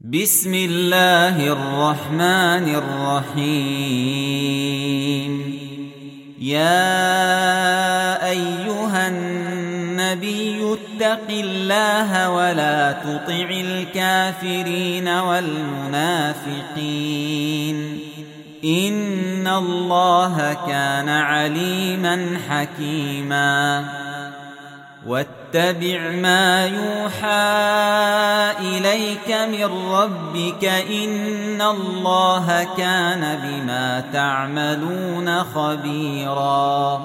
بسم الله الرحمن الرحيم. يا أيها النبي اتق الله ولا تطع الكافرين والمنافقين إن الله كان عليما حكيما. واتبع ما يوحى إليك من ربك إن الله كان بما تعملون خبيرا.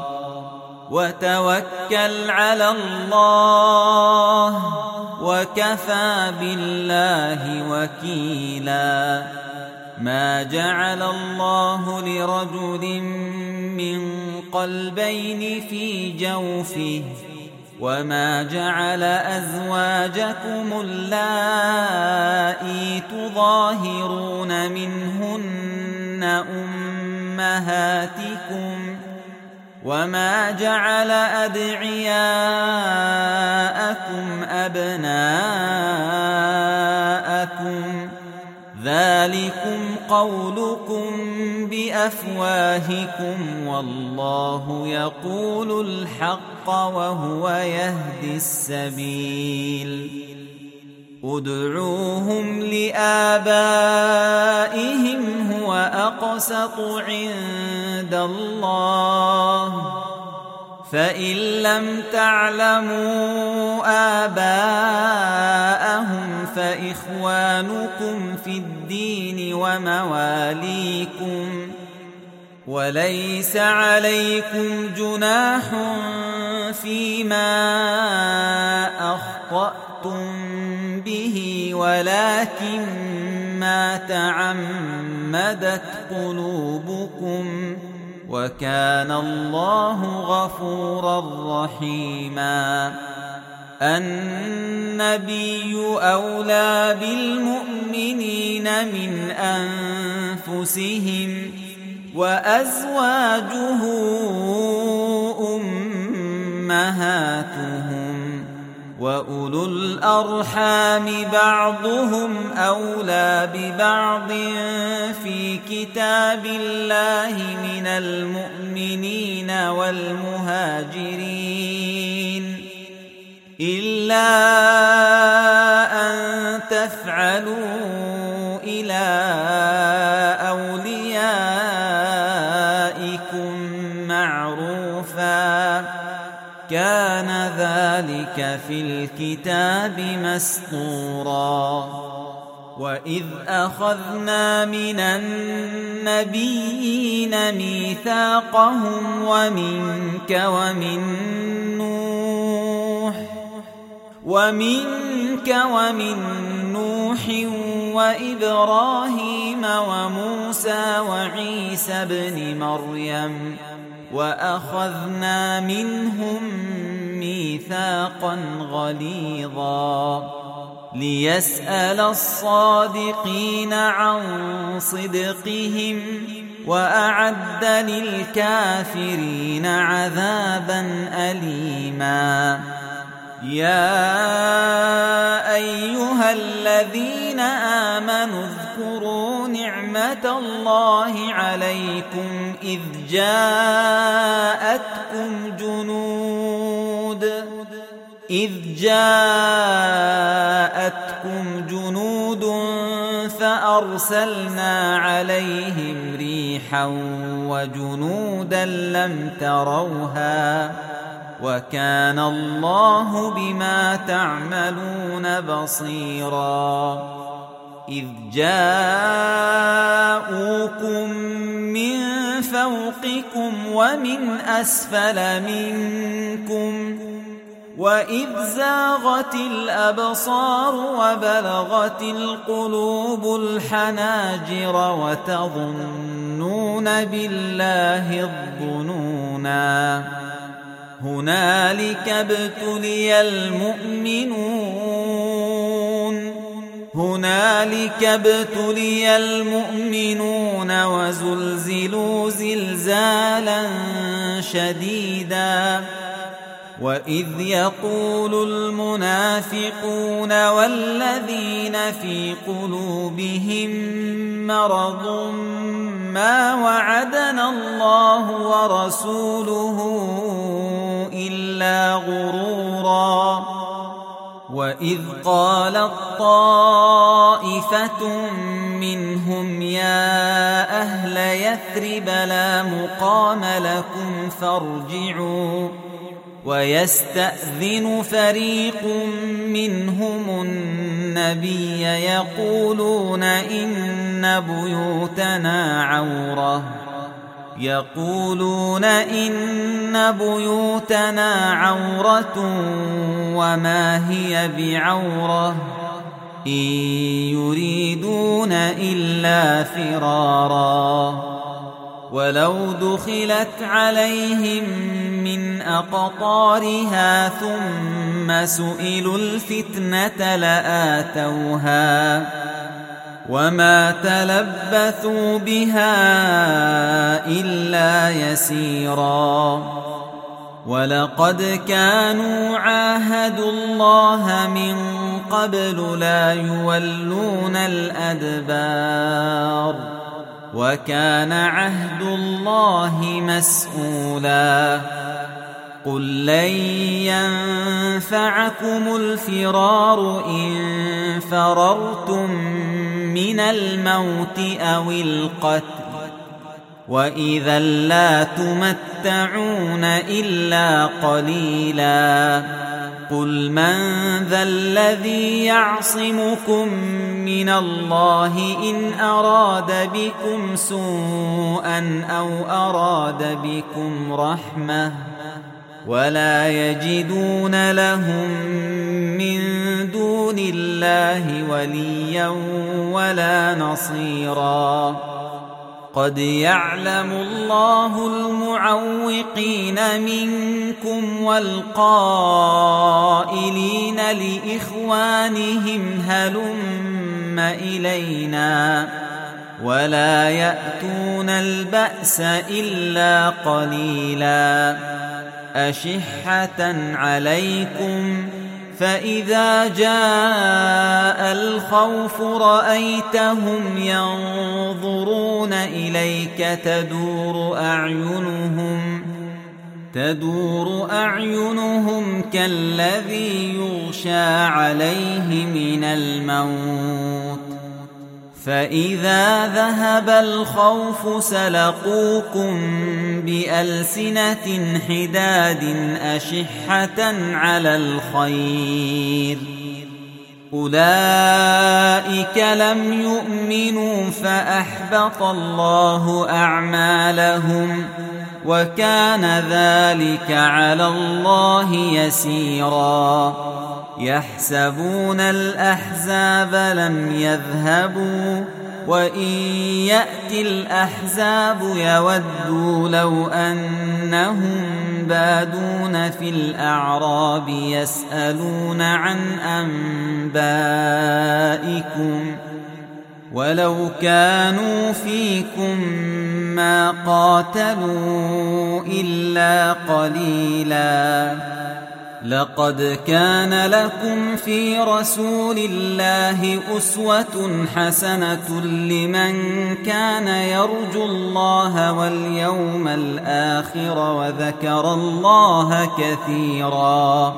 وتوكل على الله وكفى بالله وكيلا. ما جعل الله لرجل من قلبين في جوفه وما جعل أزواجكم اللائي تظاهرون منهن أمهاتكم وما جعل أدعياءكم أبناءكم ذلكم قولكم بأفواهكم والله يقول الحق وهو يهدي السبيل. ادعوهم لآبائهم هو أقسط عند الله فإن لم تعلموا آباءهم فإخوانكم في الدين ومواليكم وليس عليكم جناح فيما أخطأتم به ولكن ما تعمدت قلوبكم وكان الله غفورا رحيما. النبي أولى بالمؤمنين من أنفسهم وأزواجه أمهاتهم وأولو الأرحام بعضهم أولى ببعض في كتاب الله من المؤمنين والمهاجرين إلا أن تفعلوا إلى أوليائكم معروفا كان ذلك في الكتاب مسطورا. وإذ أخذنا من النبيين ميثاقهم ومنك ومن نوح وإبراهيم وموسى وعيسى ابن مريم وأخذنا منهم ميثاقا غليظا ليسأل الصادقين عن صدقهم وأعد للكافرين عذابا أليما. يا أيها الذين آمنوا اذكروا نعمة الله عليكم إذ جاءتكم جنود فأرسلنا عليهم ريحا وجنودا لم تروها وكان الله بما تعملون بصيرا. إذ جاءوكم من فوقكم ومن أسفل منكم وإذ زاغت الأبصار وبلغت القلوب الحناجر وتظنون بالله الظنونا هنالك ابتلي المؤمنون وزلزلوا زلزالا شديدا وإذ يقول المنافقون والذين في قلوبهم مرض ما وعدنا الله ورسوله إلا غرورا وإذ قالت طائفة منهم يا أهل يثرب لا مقام لكم فارجعوا ويستأذن فريق منهم النبي يقولون إن بيوتنا عورة وما هي بعورة إن يريدون إلا فرارا ولو دخلت عليهم من أقطارها ثم سئلوا الفتنة لآتوها وما تلبثوا بها إلا يسيرا ولقد كانوا عاهدوا الله من قبل لا يولون الأدبار وكان عهد الله مسؤولا قل لن ينفعكم الفرار إن فررتم من الموت أو القتل وإذا لا تمتعون إلا قليلا قل من ذا الذي يعصمكم من الله إن أراد بكم سوءا أو أراد بكم رحمة ولا يجدون لهم من دون الله وليا ولا نصيرا قد يعلم الله المعوقين منكم والقائلين لإخوانهم هلم إلينا ولا يأتون البأس إلا قليلا أشحة عليكم فإذا جاء الخوف رأيتهم ينظرون إليك تدور أعينهم كالذي يغشى عليه من الموت فإذا ذهب الخوف سلقوكم بألسنة حداد أشحة على الخير أولئك لم يؤمنوا فأحبط الله أعمالهم وكان ذلك على الله يسيرا يحسبون الأحزاب لم يذهبوا وإن يأتي الأحزاب يودوا لو أنهم بادون في الأعراب يسألون عن أنبائكم ولو كانوا فيكم ما قاتلوا إلا قليلا لقد كان لكم في رسول الله أسوة حسنة لمن كان يرجو الله واليوم الآخر وذكر الله كثيرا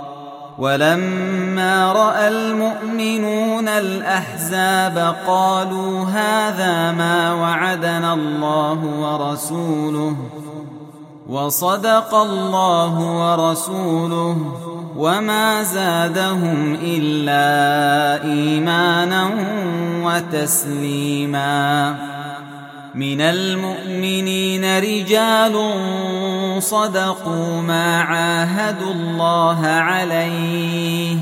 ولما رأى المؤمنون الأحزاب قالوا هذا ما وعدنا الله ورسوله وصدق الله ورسوله وما زادهم إلا إيمانا وتسليما من المؤمنين رجال صدقوا ما عاهدوا الله عليه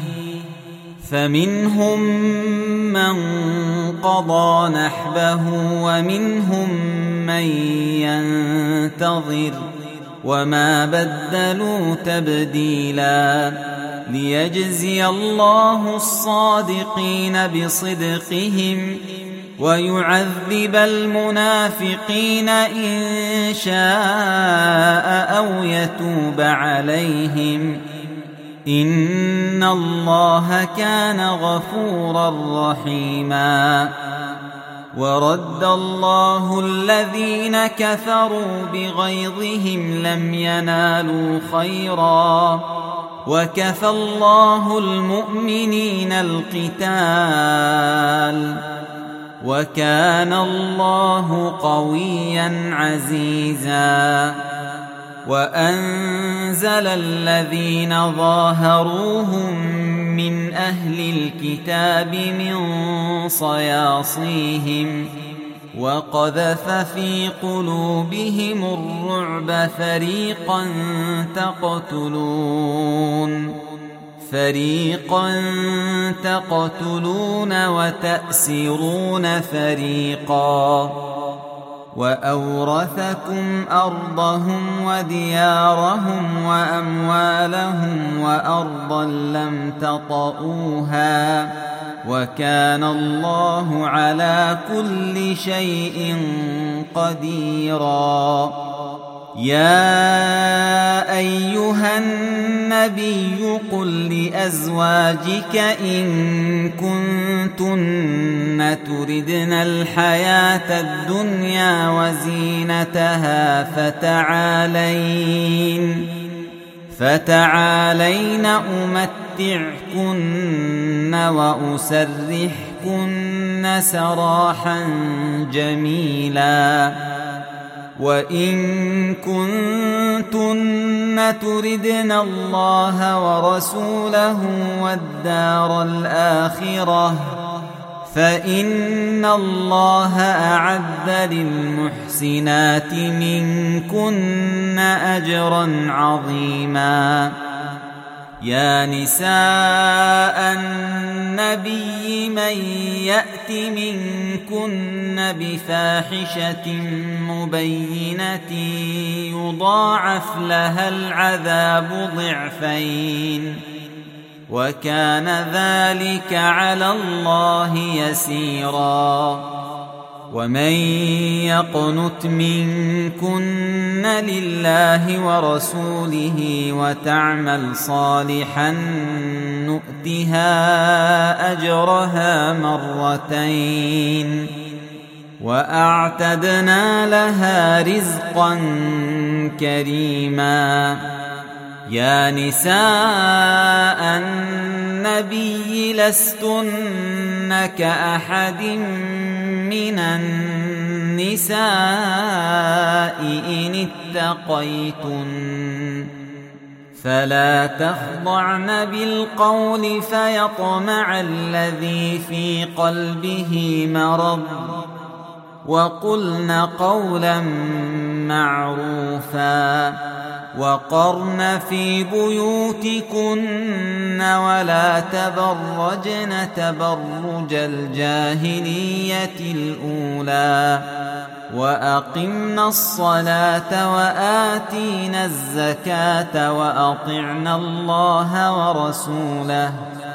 فمنهم من قضى نحبه ومنهم من ينتظر وما بدلوا تبديلا ليجزي الله الصادقين بصدقهم ويعذب المنافقين إن شاء أو يتوب عليهم إن الله كان غفورا رحيما. ورد الله الذين كفروا بغيظهم لم ينالوا خيرا وكفى الله المؤمنين القتال وكان الله قويا عزيزا. وأنزل الذين ظاهروهم من أهل الكتاب من صياصيهم وقذف في قلوبهم الرعب فريقا تقتلون وتأسرون فريقا وأورثكم أرضهم وديارهم وأموالهم وأرضا لم تطئوها وكان الله على كل شيء قديرا. يا أيها النبي قل لأزواجك إن كنتن تردن الحياة الدنيا وزينتها فتعالين أمتعكن وأسرحكن سراحا جميلا. وإن كنتن تردن الله ورسوله والدار الآخرة فإن الله أعد للمحسنات منكن أجرا عظيما. يا نساء النبي من يأت منكن بفاحشة مبينة يضاعف لها العذاب ضعفين وكان ذلك على الله يسيرا. ومن يقنت منكن لله ورسوله وتعمل صالحا نؤتها أجرها مرتين وأعتدنا لها رزقا كريما. يا نساء النبي لستن كأحد من النساء إن اتقيتن فلا تخضعن بالقول فيطمع الذي في قلبه مرض وقلن قولا معروفا. وقرن في بيوتكن ولا تبرجن تبرج الجاهلية الأولى وأقمن الصلاة وآتينا الزكاة وأطعنا الله ورسوله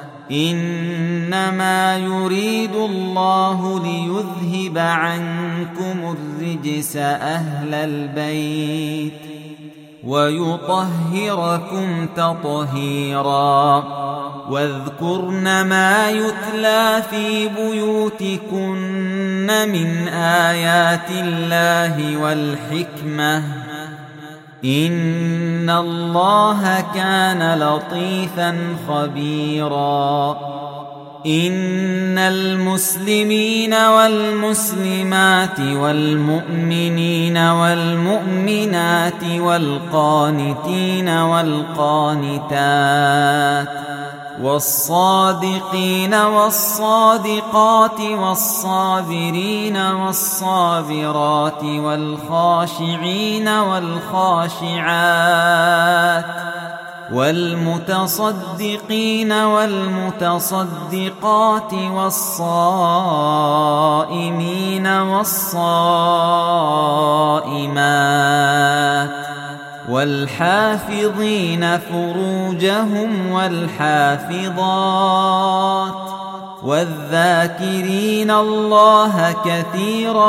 إنما يريد الله ليذهب عنكم الرجس أهل البيت ويطهركم تطهيرا. واذكرن ما يتلى في بيوتكن من آيات الله والحكمة إن الله كان لطيفا خبيرا. إن المسلمين والمسلمات والمؤمنين والمؤمنات والقانتين والقانتات والصادقين والصادقات والصابرين والصابرات والخاشعين والخاشعات والمتصدقين والمتصدقات والصائمين والصائمات والحافظين فروجهم والحافظات والذاكرين الله كثيرا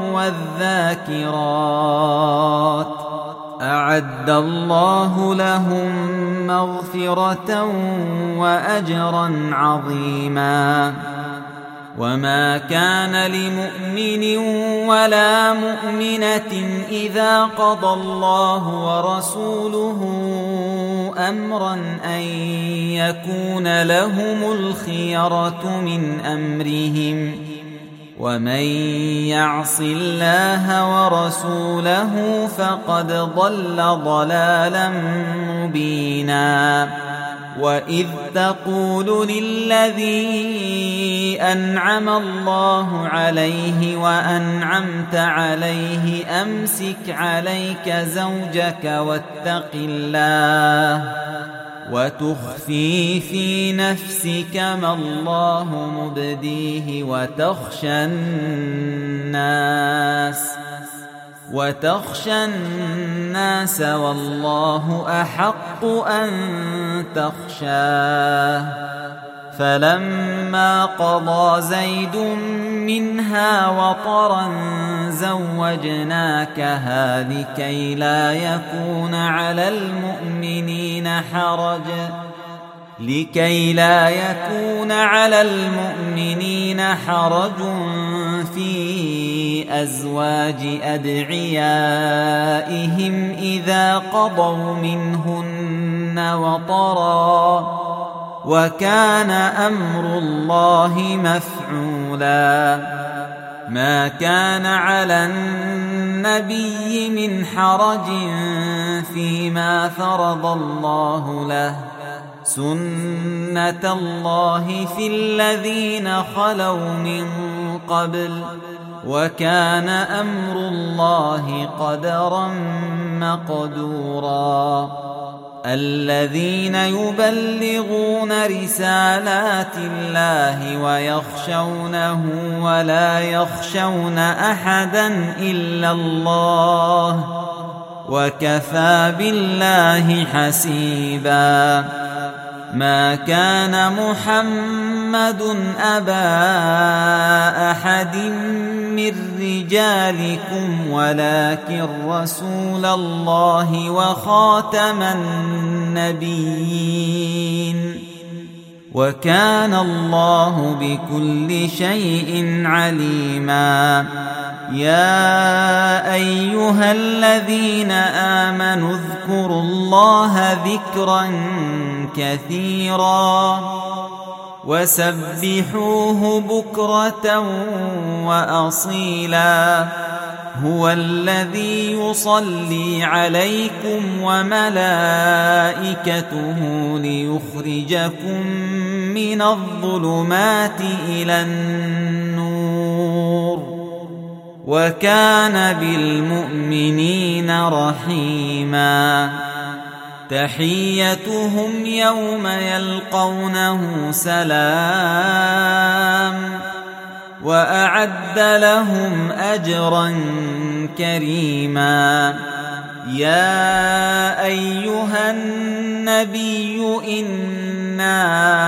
والذاكرات أعد الله لهم مغفرة وأجرا عظيما. وما كان لمؤمن ولا مؤمنة إذا قضى الله ورسوله أمرا أن يكون لهم الخيرة من أمرهم ومن يعص الله ورسوله فقد ضل ضلالا مبينا. وإذ تقول للذي أنعم الله عليه وأنعمت عليه أمسك عليك زوجك واتق الله وتخفي في نفسك ما الله مبديه وتخشى الناس والله أحق أن تخشاه. فلما قضى زيد منها وطرا زوجناكها لكي لا يكون على المؤمنين حرج في أزواج أدعيائهم إذا قضوا منهن وطرا وكان أمر الله مفعولا. ما كان على النبي من حرج فيما فرض الله له سنة الله في الذين خلوا من قبل وكان أمر الله قدرا مقدورا. الذين يبلغون رسالات الله ويخشونه ولا يخشون أحدا إلا الله وكفى بالله حسيبا. ما كان محمد أبا أحد من رجالكم ولكن رسول الله وخاتم النبيين وكان الله بكل شيء عليما. يا أيها الذين آمنوا اذكروا الله ذكرا كثيرا وسبحوه بكرة وأصيلا. هو الذي يصلي عليكم وملائكته ليخرجكم من الظلمات إلى النور وكان بالمؤمنين رحيما. تحيتهم يوم يلقونه سلام وأعد لهم أجرا كريما. يا أيها النبي إنا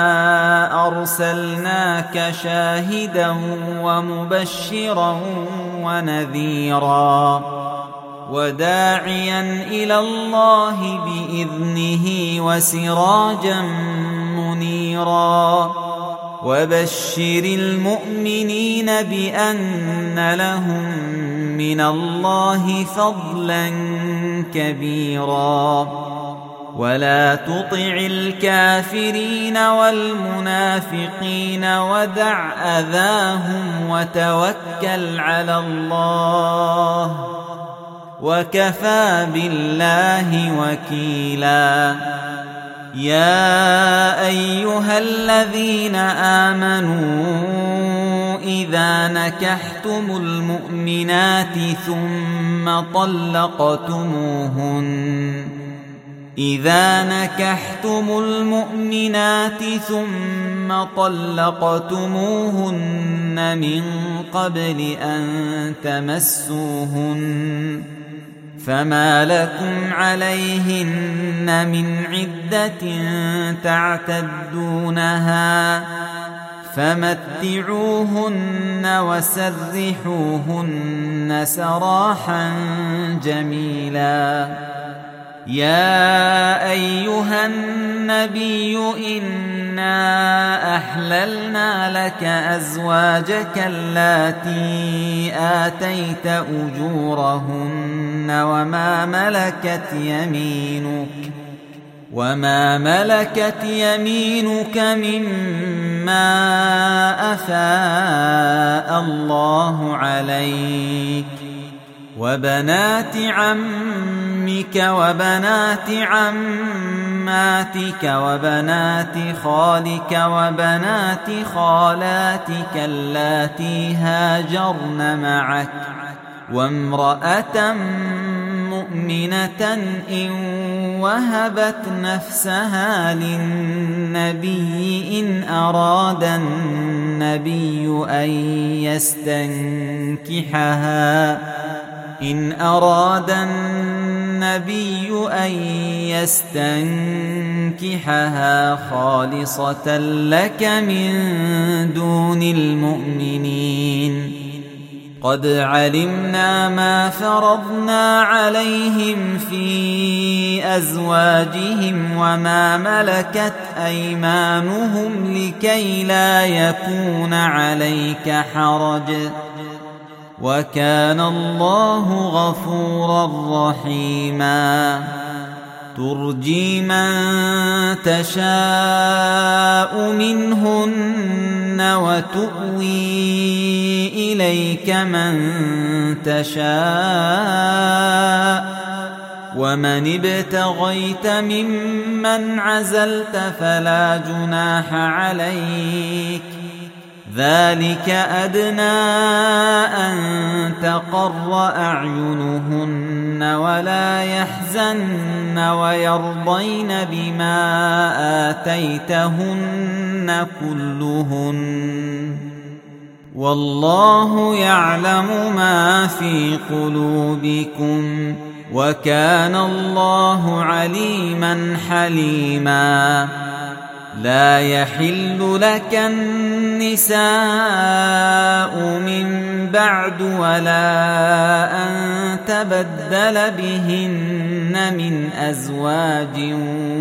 أرسلناك شاهدا ومبشرا ونذيرا وداعيا إلى الله بإذنه وسراجا منيرا. وبشر المؤمنين بأن لهم من الله فضلا كبيرا. ولا تطع الكافرين والمنافقين ودع أذاهم وتوكل على الله وكفى بالله وكيلا. يا أيها الذين آمنوا إذا نكحتم المؤمنات ثم طلقتموهن من قبل أن تمسوهن فما لكم عليهن من عدة تعتدونها فمتعوهن وسرحوهن سراحا جميلا. يا أيها النبي إنا أحللنا لك أزواجك اللاتي آتيت أجورهن وما ملكت يمينك مما أفاء الله عليك، وبنات عمك وبنات عماتك وبنات خالك وبنات خالاتك اللاتي هاجرن معك، وامرأة مؤمنة إن وهبت نفسها للنبي إن أراد النبي أن يستنكحها خالصة لك من دون المؤمنين. قد علمنا ما فرضنا عليهم في أزواجهم وما ملكت أيمانهم لكي لا يكون عليك حرج، وكان الله غفورا رحيما. ترجي من تشاء منهن وتؤوي إليك من تشاء، ومن ابتغيت ممن عزلت فلا جناح عليك، ذلك أدنى أن تقر أعينهن ولا يحزن ويرضين بما آتيتهن كلهن، والله يعلم ما في قلوبكم، وكان الله عليما حليما. لا يحل لك النساء من بعد ولا أن تبدل بهن من أزواج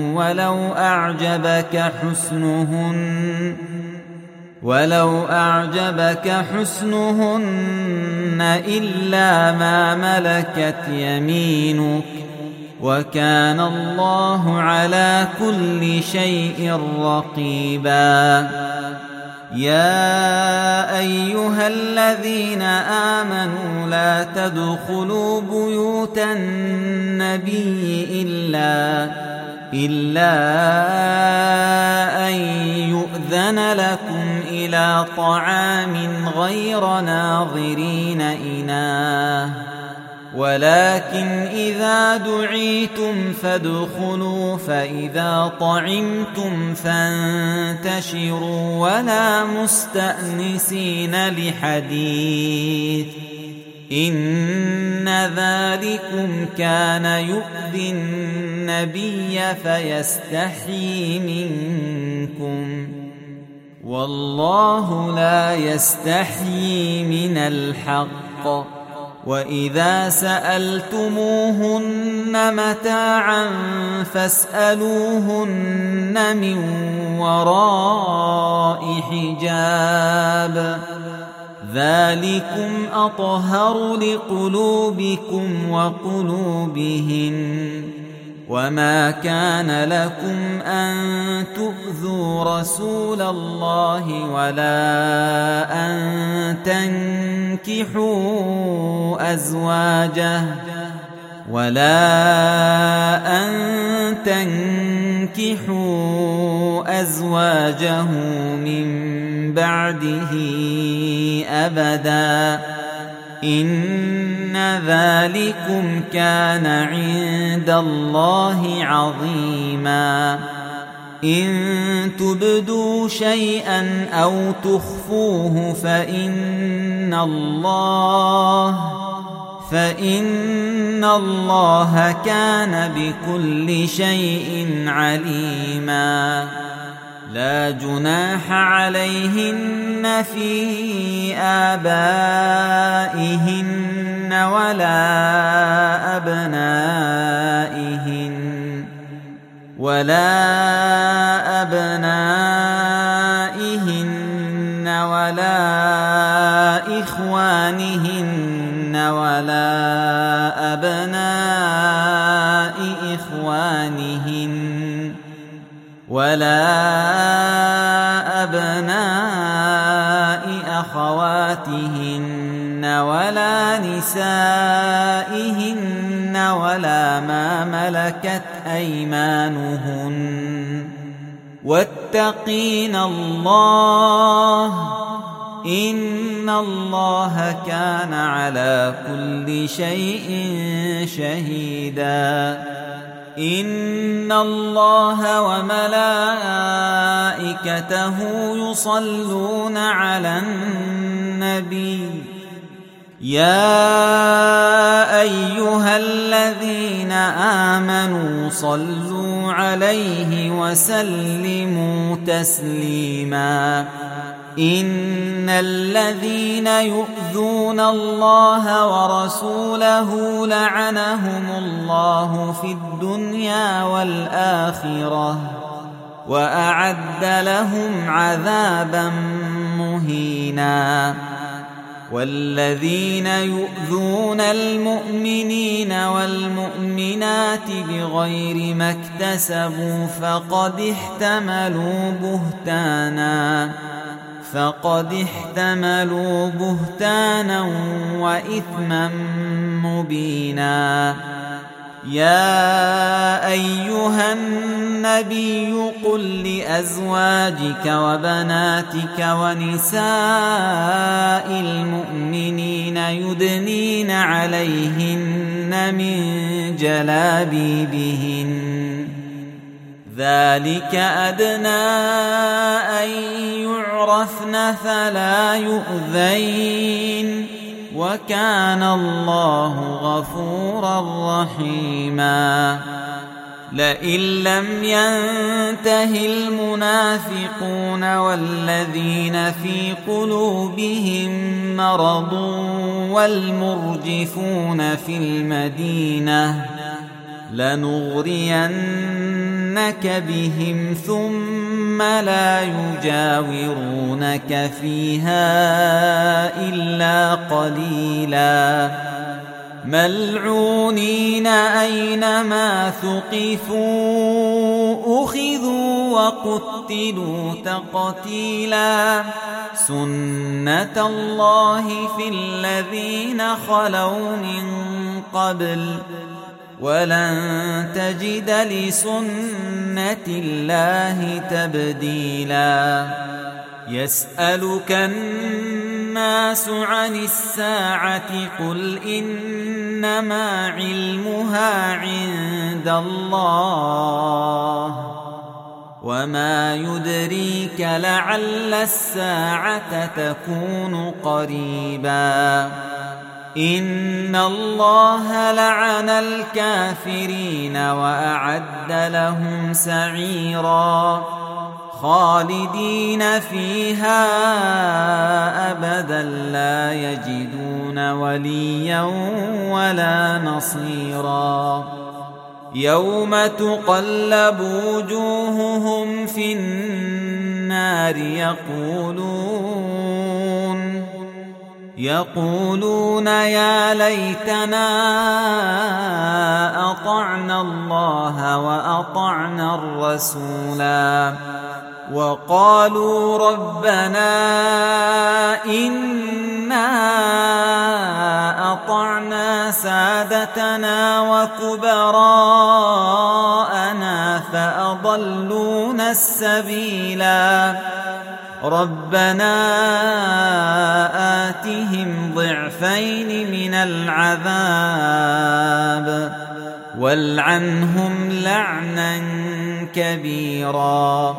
ولو أعجبك حسنهن إلا ما ملكت يمينك، وكان الله على كل شيء رقيبا. يا أيها الذين آمنوا لا تدخلوا بيوت النبي إلا أن يؤذن لكم إلى طعام غير ناظرين إناه، ولكن إذا دعيتم فادخلوا، فإذا طعمتم فانتشروا ولا مستأنسين لحديث، إن ذلكم كان يؤذي النبي فيستحيي منكم، والله لا يستحيي من الحق. وإذا سألتموهن متاعا فاسألوهن من وراء حجاب، ذلكم أطهر لقلوبكم وقلوبهن. وما كان لكم أن تؤذوا رسول الله ولا أن تنكحوا أزواجه من بعده أبدا، إن ذلكم كان عند الله عظيما. إن تبدوا شيئا أو تخفوه فإن الله كان بكل شيء عليما. لا جناح عليهن في آبائهن ولا أبنائهن ولا إخوانهن ولا أبناء إخوانهن ولا أبناء أخواتهن ولا نسائهن ولا ما ملكت أيمانهن واتقين الله إن الله كان على كل شيء شهيدا إن الله وملائكته يصلون على النبي يا أيها الذين آمنوا صلوا عليه وسلموا تسليما إن الذين يؤذون الله ورسوله لعنهم الله في الدنيا والآخرة وأعد لهم عذابا مهينا والذين يؤذون المؤمنين والمؤمنات بغير ما اكتسبوا فقد احتملوا بهتانا وإثما مبينا يا أيها النبي قل لأزواجك وبناتك ونساء المؤمنين يدنين عليهن من جلابيبهن ذلك أدنى أن يعرفن فلا يؤذين وكان الله غفورا رحيما لئن لم ينته المنافقون والذين في قلوبهم مرض والمرجفون في المدينة لنغرينك بهم ثم لا يجاورونك فيها إلا قليلا ملعونين أينما ثقفوا أخذوا وقتلوا تقتيلا سنة الله في الذين خلوا من قبل ولن تجد لسنة الله تبديلا يسألك الناس عن الساعة قل إنما علمها عند الله وما يدريك لعل الساعة تكون قريبا إن الله لعن الكافرين وأعد لهم سعيرا خالدين فيها أبدا لا يجدون وليا ولا نصيرا يوم تقلب وجوههم في النار يقولون يا ليتنا أطعنا الله وأطعنا الرسولا وقالوا ربنا إنا أطعنا سادتنا وكبراءنا فأضلونا السبيلا ربنا آتهم ضعفين من العذاب والعنهم لعنا كبيرا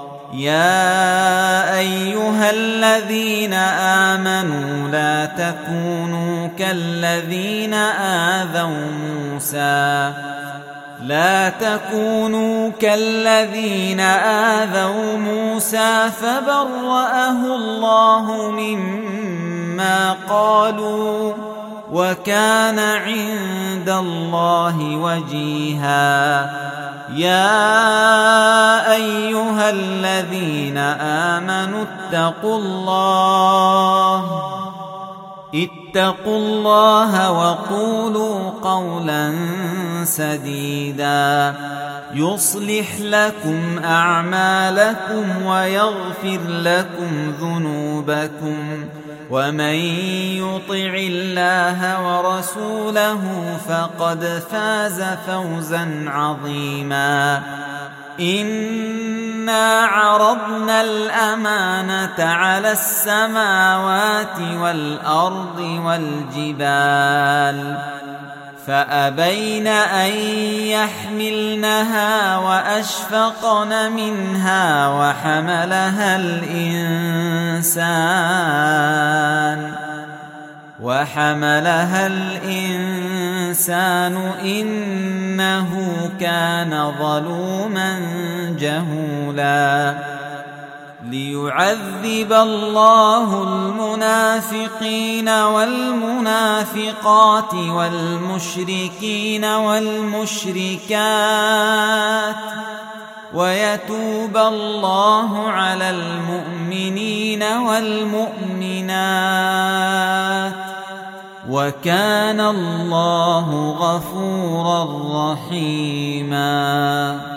يا أيها الذين آمنوا لا تكونوا كالذين آذوا موسى لا تكونوا كالذين آذوا موسى فبرأه الله مما قالوا وكان عند الله وجيها. يا أيها الذين آمنوا اتقوا الله وقولوا قولا سديدا يصلح لكم أعمالكم ويغفر لكم ذنوبكم ومن يطع الله ورسوله فقد فاز فوزا عظيما. إنا عرضنا الأمانة على السماوات والأرض والجبال فأبين أن يحملنها وأشفقن منها وحملها الإنسان إنه كان ظلوما جهولا. ليعذب الله المنافقين والمنافقات والمشركين والمشركات ويتوب الله على المؤمنين والمؤمنات وكان الله غفورا رحيما.